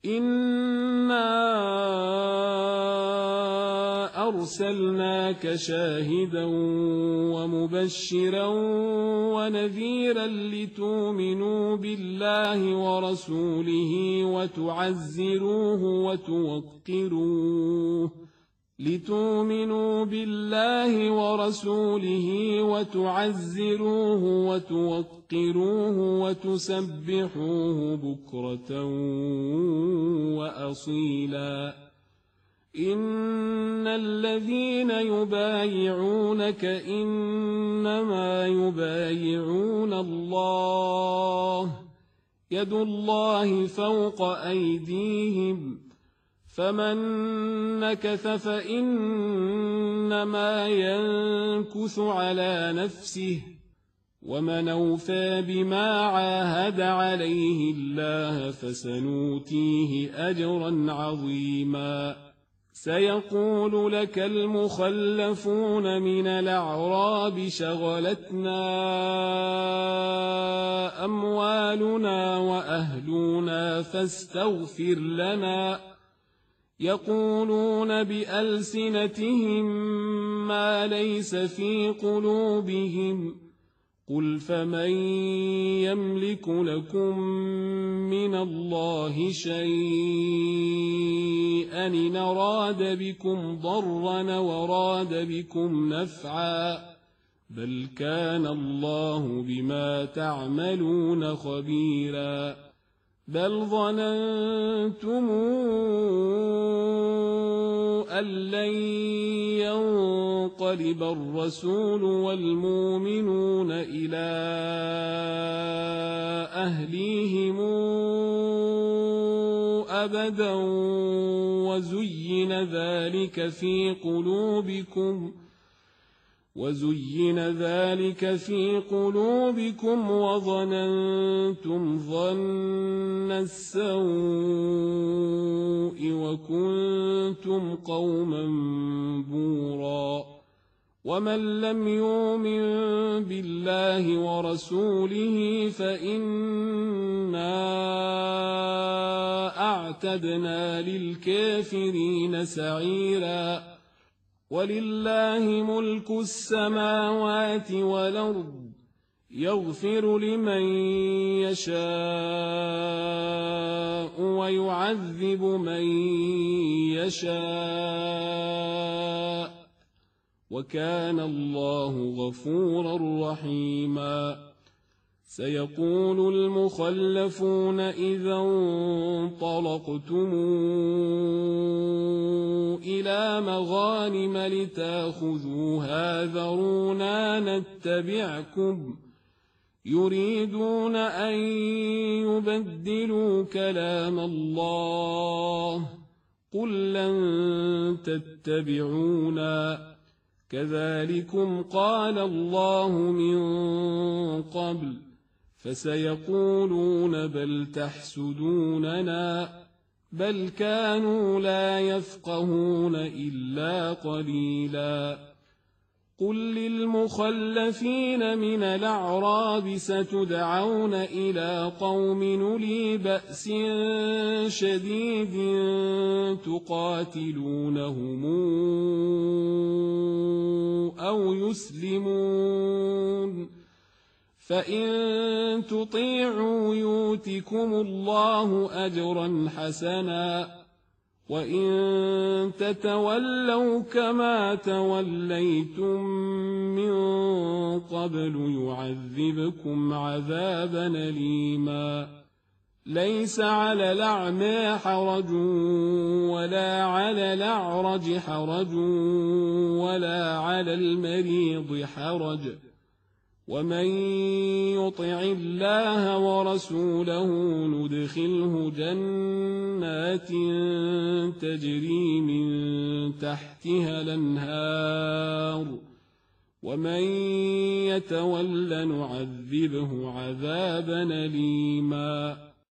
إنا أرسلناك شاهدا ومبشرا ونذيرا لتؤمنوا بالله ورسوله وتعزروه وتوقروه وتسبحوه بكرة وأصيلا إن الذين يبايعونك إنما يبايعون الله يد الله فوق أيديهم فمن نكث فإنما ينكث على نفسه ومن أوفى بما عاهد عليه الله فسنؤتيه أجرا عظيما سيقول لك المخلفون من الأعراب شغلتنا أموالنا وأهلنا فاستغفر لنا يقولون بألسنتهم ما ليس في قلوبهم قل فمن يملك لكم من الله شيئا إن أراد بكم ضرا وراد بكم نفعا بل كان الله بما تعملون خبيرا بل ظننتم أن لن ينقلب الرسول والمؤمنون إلى أهليهم أبدا وزين ذلك في قلوبكم وظننتم ظن السوء وكنتم قوما بورا ومن لم يؤمن بالله ورسوله فإنا أعتدنا للكافرين سعيرا ولله ملك السماوات والأرض يغفر لمن يشاء ويعذب من يشاء وكان الله غفورا رحيما سيقول المخلفون إذا انطلقتم إلى مغانم لتاخذوها ذرونا نتبعكم يريدون أن يبدلوا كلام الله قل لن تتبعونا كذلكم قال الله من قبل فسيقولون بل تحسدوننا بل كانوا لا يفقهون إلا قليلا قل للمخلفين من الأعراب ستدعون إلى قوم أولي بأس شديد تقاتلونهم أو يسلمون فإن تطيعوا يؤتكم الله أجرا حسنا وإن تتولوا كما توليتم من قبل يعذبكم عذابا أليما ليس على الأعمى حرج ولا على الأعرج حرج ولا على المريض حرج ومن يطع الله ورسوله ندخله جنات تجري من تحتها الأنهار ومن يتول نعذبه عذابا أليما